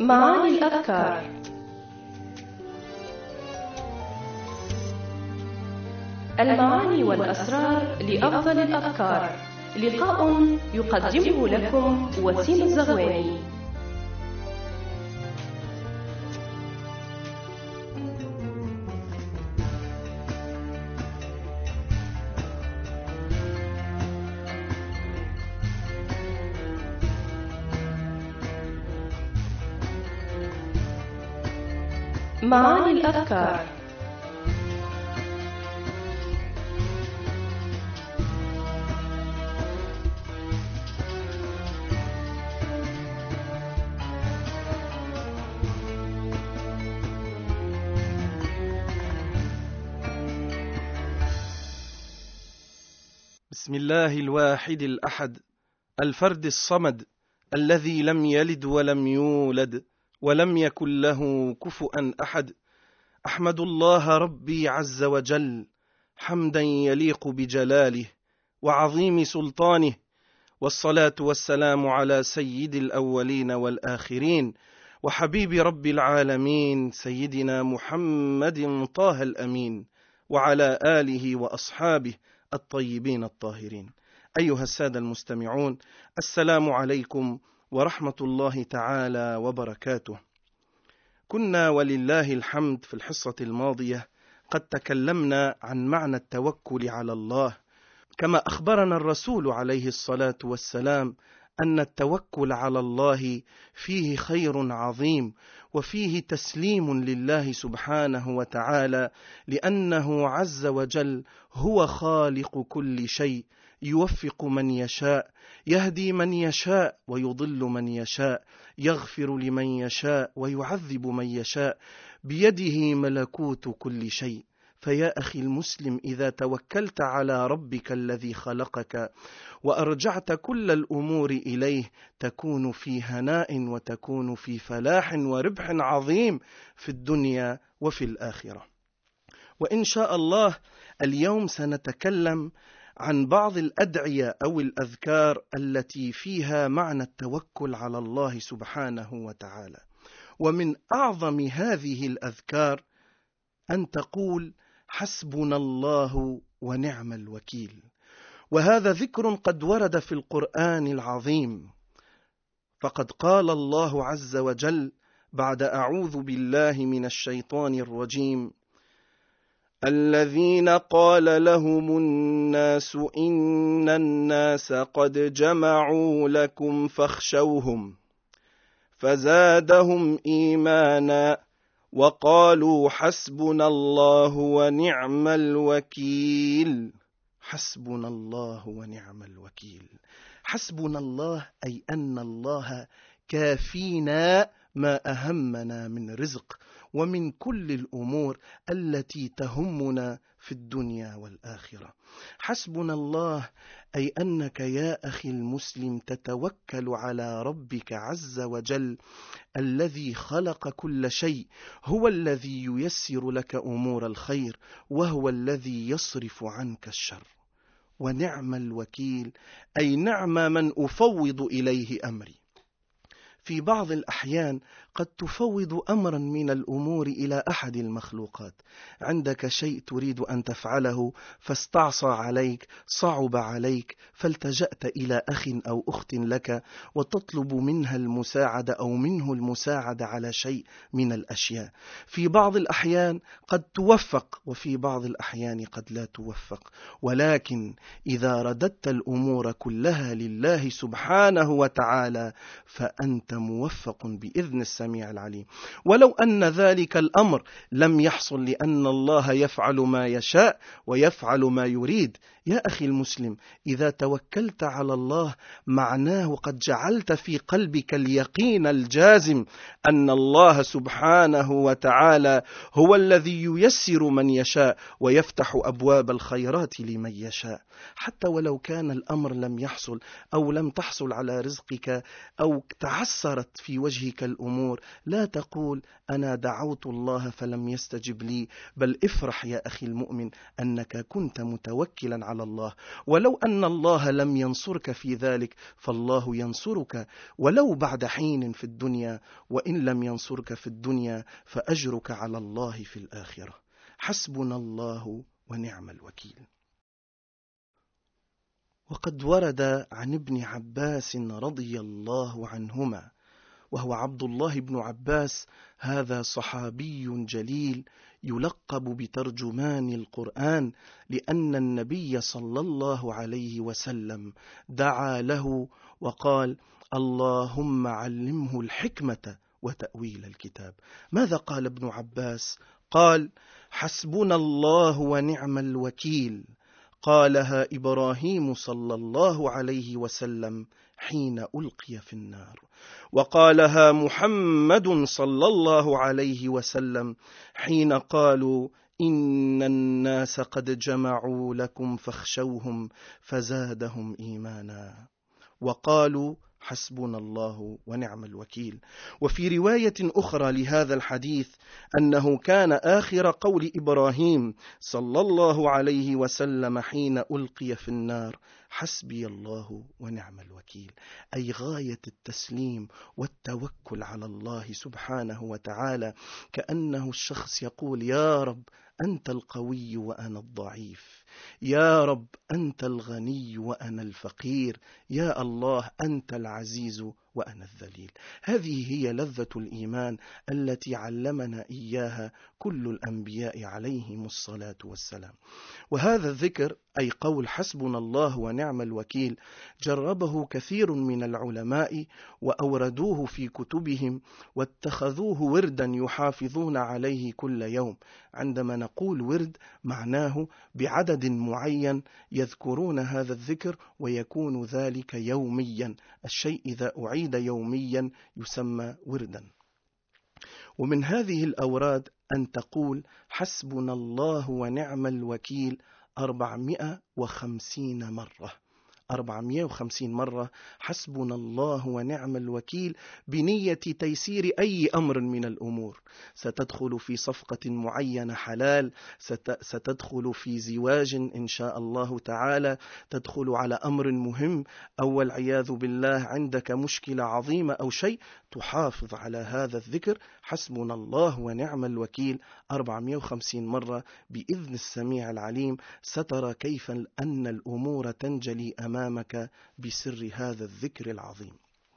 معاني الأفكار. المعاني والأسرار لأفضل الأفكار. لقاء يقدمه لكم وسيم الزغواني. معاني الأفكار. بسم الله الواحد الأحد الفرد الصمد الذي لم يلد ولم يولد ولم يكن له كفؤا أحد. أحمد الله ربي عز وجل حمدا يليق بجلاله وعظيم سلطانه، والصلاة والسلام على سيد الأولين والآخرين وحبيب رب العالمين سيدنا محمد طه الأمين وعلى آله وأصحابه الطيبين الطاهرين. أيها السادة المستمعون، السلام عليكم ورحمة الله تعالى وبركاته. كنا ولله الحمد في الحصة الماضية قد تكلمنا عن معنى التوكل على الله، كما أخبرنا الرسول عليه الصلاة والسلام أن التوكل على الله فيه خير عظيم وفيه تسليم لله سبحانه وتعالى، لأنه عز وجل هو خالق كل شيء، يوفق من يشاء، يهدي من يشاء ويضل من يشاء، يغفر لمن يشاء ويعذب من يشاء، بيده ملكوت كل شيء. فيا أخي المسلم، إذا توكلت على ربك الذي خلقك وأرجعت كل الأمور إليه تكون في هناء وتكون في فلاح وربح عظيم في الدنيا وفي الآخرة. وإن شاء الله اليوم سنتكلم عن بعض الأدعية أو الأذكار التي فيها معنى التوكل على الله سبحانه وتعالى. ومن أعظم هذه الأذكار أن تقول حسبنا الله ونعم الوكيل، وهذا ذكر قد ورد في القرآن العظيم، فقد قال الله عز وجل بعد أعوذ بالله من الشيطان الرجيم: الذين قال لهم الناس إن الناس قد جمعوا لكم فاخشوهم فزادهم إيمانا وقالوا حسبنا الله ونعم الوكيل. حسبنا الله ونعم الوكيل. حسبنا الله أي أن الله كافينا ما أهمنا من رزق ومن كل الأمور التي تهمنا في الدنيا والآخرة. حسبنا الله أي أنك يا أخي المسلم تتوكل على ربك عز وجل الذي خلق كل شيء، هو الذي ييسر لك أمور الخير وهو الذي يصرف عنك الشر. ونعم الوكيل أي نعم من أفوض إليه أمري. في بعض الأحيان قد تفوض أمرا من الأمور إلى أحد المخلوقات، عندك شيء تريد أن تفعله فاستعصى عليك، صعب عليك، فالتجأت إلى أخ أو أخت لك وتطلب منها المساعدة أو منه المساعدة على شيء من الأشياء. في بعض الأحيان قد توفق وفي بعض الأحيان قد لا توفق، ولكن إذا رددت الأمور كلها لله سبحانه وتعالى فأنت موفق بإذن السميع العليم. ولو أن ذلك الأمر لم يحصل، لأن الله يفعل ما يشاء ويفعل ما يريد. يا أخي المسلم، إذا توكلت على الله معناه قد جعلت في قلبك اليقين الجازم أن الله سبحانه وتعالى هو الذي ييسر من يشاء ويفتح أبواب الخيرات لمن يشاء. حتى ولو كان الأمر لم يحصل أو لم تحصل على رزقك أو تعسرت في وجهك الأمور، الأمور لا تقول أنا دعوت الله فلم يستجب لي، بل افرح يا أخي المؤمن أنك كنت متوكلا على الله، ولو أن الله لم ينصرك في ذلك فالله ينصرك ولو بعد حين في الدنيا، وإن لم ينصرك في الدنيا فأجرك على الله في الآخرة. حسبنا الله ونعم الوكيل. وقد ورد عن ابن عباس رضي الله عنهما، وهو عبد الله بن عباس، هذا صحابي جليل يلقب بترجمان القرآن، لأن النبي صلى الله عليه وسلم دعا له وقال اللهم علمه الحكمة وتأويل الكتاب. ماذا قال ابن عباس؟ قال حسبنا الله ونعم الوكيل، قالها إبراهيم صلى الله عليه وسلم حين ألقي في النار، وقالها محمد صلى الله عليه وسلم حين قالوا إن الناس قد جمعوا لكم فاخشوهم فزادهم إيمانا، وقالوا حسبنا الله ونعم الوكيل. وفي رواية أخرى لهذا الحديث أنه كان آخر قول إبراهيم صلى الله عليه وسلم حين ألقي في النار حسبي الله ونعم الوكيل، أي غاية التسليم والتوكل على الله سبحانه وتعالى، كأنه الشخص يقول يا رب أنت القوي وأنا الضعيف، يا رب أنت الغني وأنا الفقير، يا الله أنت العزيز وأنا الذليل. هذه هي لذة الإيمان التي علمنا إياها كل الأنبياء عليهم الصلاة والسلام. وهذا الذكر أي قول حسبنا الله ونعم الوكيل جربه كثير من العلماء وأوردوه في كتبهم واتخذوه وردا يحافظون عليه كل يوم. عندما نقول ورد معناه بعدد معين يذكرون هذا الذكر ويكون ذلك يوميا، الشيء إذا أعيد يوميا يسمى وردا. ومن هذه الأوراد أن تقول حسبنا الله ونعم الوكيل 450 مرة، 450 مرة حسبنا الله ونعم الوكيل، بنية تيسير أي أمر من الأمور. ستدخل في صفقة معينة حلال، ستدخل في زواج إن شاء الله تعالى، تدخل على أمر مهم، أو والعياذ بالله عندك مشكلة عظيمة أو شيء، تحافظ على هذا الذكر حسبنا الله ونعم الوكيل 450 مرة بإذن السميع العليم. سترى كيف أن الأمور تنجلي أمامك بسر هذا الذكر العظيم.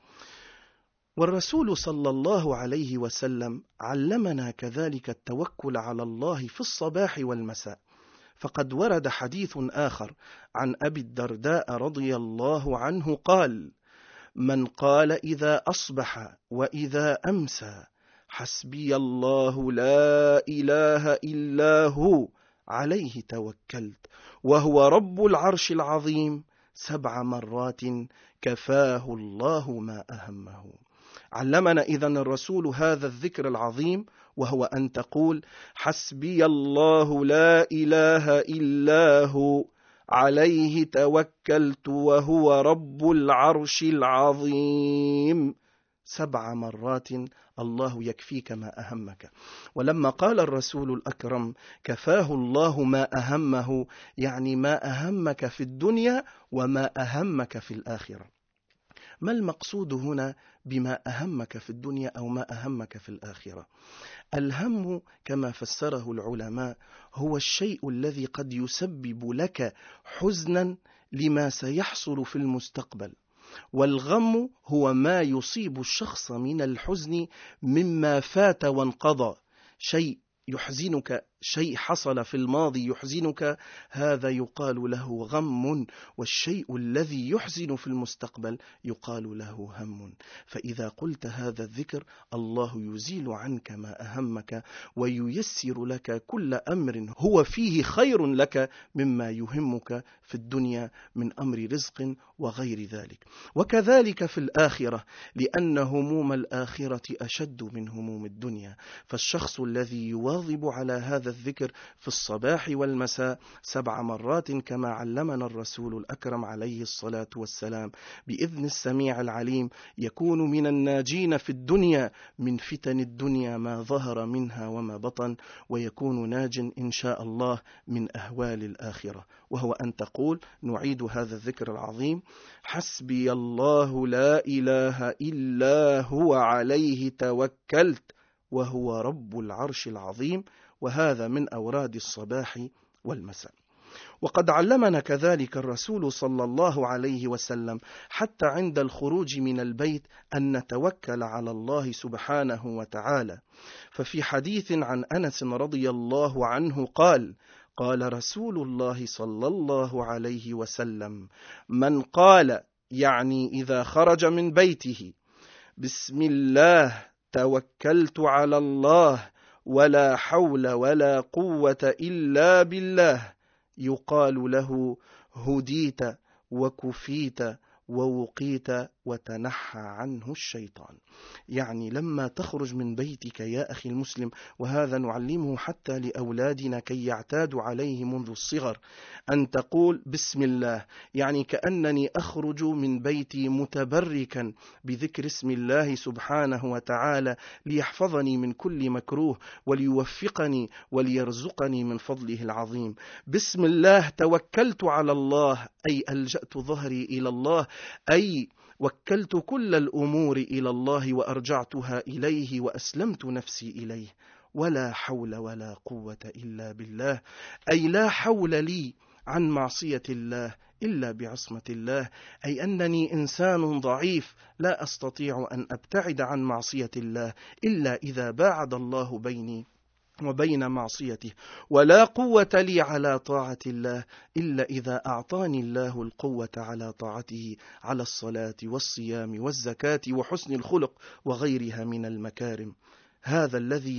والرسول صلى الله عليه وسلم علمنا كذلك التوكل على الله في الصباح والمساء، فقد ورد حديث آخر عن أبي الدرداء رضي الله عنه قال من قال إذا أصبح وإذا أمسى حسبي الله لا إله إلا هو عليه توكلت وهو رب العرش العظيم 7 مرات كفاه الله ما أهمه. علمنا إذن الرسول هذا الذكر العظيم، وهو أن تقول حسبي الله لا إله إلا هو عليه توكلت وهو رب العرش العظيم 7 مرات، الله يكفيك ما أهمك. ولما قال الرسول الأكرم كفاه الله ما أهمه، يعني ما أهمك في الدنيا وما أهمك في الآخرة. ما المقصود هنا بما أهمك في الدنيا أو ما أهمك في الآخرة؟ الهم كما فسره العلماء هو الشيء الذي قد يسبب لك حزنا لما سيحصل في المستقبل، والغم هو ما يصيب الشخص من الحزن مما فات وانقضى، شيء يحزنك، شيء حصل في الماضي يحزنك، هذا يقال له غم، والشيء الذي يحزن في المستقبل يقال له هم. فإذا قلت هذا الذكر الله يزيل عنك ما أهمك وييسر لك كل أمر هو فيه خير لك مما يهمك في الدنيا من أمر رزق وغير ذلك. وكذلك في الآخرة، لأن هموم الآخرة أشد من هموم الدنيا، فالشخص الذي يواظب على هذا هذا الذكر في الصباح والمساء 7 مرات كما علمنا الرسول الأكرم عليه الصلاة والسلام، بإذن السميع العليم يكون من الناجين في الدنيا من فتن الدنيا ما ظهر منها وما بطن، ويكون ناج إن شاء الله من أهوال الآخرة، وهو أن تقول، نعيد هذا الذكر العظيم: حسبي الله لا إله إلا هو عليه توكلت وهو رب العرش العظيم. وهذا من أوراد الصباح والمساء. وقد علمنا كذلك الرسول صلى الله عليه وسلم حتى عند الخروج من البيت أن نتوكل على الله سبحانه وتعالى، ففي حديث عن أنس رضي الله عنه قال: قال رسول الله صلى الله عليه وسلم: من قال، يعني إذا خرج من بيته، بسم الله توكلت على الله ولا حول ولا قوة إلا بالله، يقال له: هديت وكفيت ووقيت وتنحى عنه الشيطان. يعني لما تخرج من بيتك يا أخي المسلم، وهذا نعلمه حتى لأولادنا كي يعتادوا عليه منذ الصغر، أن تقول بسم الله، يعني كأنني أخرج من بيتي متبركا بذكر اسم الله سبحانه وتعالى ليحفظني من كل مكروه وليوفقني وليرزقني من فضله العظيم. بسم الله توكلت على الله، أي ألجأت ظهري إلى الله، أي وكلت كل الأمور إلى الله وأرجعتها إليه وأسلمت نفسي إليه. ولا حول ولا قوة إلا بالله، أي لا حول لي عن معصية الله إلا بعصمة الله، أي أنني إنسان ضعيف لا أستطيع أن أبتعد عن معصية الله إلا إذا باعد الله بيني وبين معصيته، ولا قوة لي على طاعة الله إلا إذا أعطاني الله القوة على طاعته، على الصلاة والصيام والزكاة وحسن الخلق وغيرها من المكارم. هذا الذي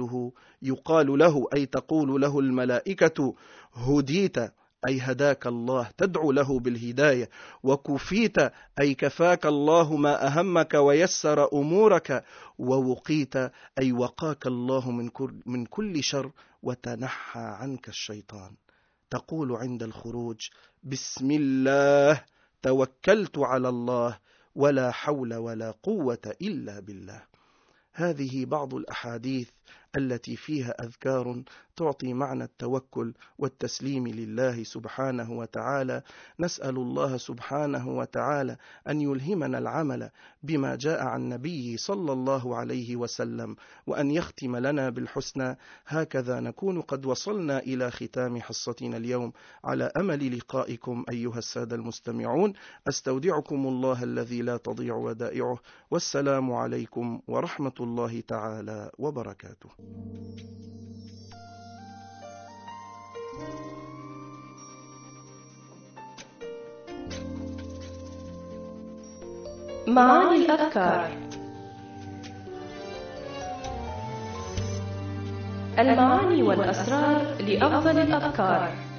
يقال له، أي تقول له الملائكة: هديت، أي هداك الله، تدعو له بالهداية. وكفيت، أي كفاك الله ما أهمك ويسر أمورك. ووقيت، أي وقاك الله من كل شر وتنحى عنك الشيطان. تقول عند الخروج: بسم الله توكلت على الله ولا حول ولا قوة إلا بالله. هذه بعض الأحاديث التي فيها أذكار تعطي معنى التوكل والتسليم لله سبحانه وتعالى. نسأل الله سبحانه وتعالى أن يلهمنا العمل بما جاء عن نبيه صلى الله عليه وسلم، وأن يختم لنا بالحسنى. هكذا نكون قد وصلنا إلى ختام حصتنا اليوم، على أمل لقائكم أيها السادة المستمعون. أستودعكم الله الذي لا تضيع ودائعه، والسلام عليكم ورحمة الله تعالى وبركاته. معاني الأذكار. المعاني والأسرار لأفضل الأذكار.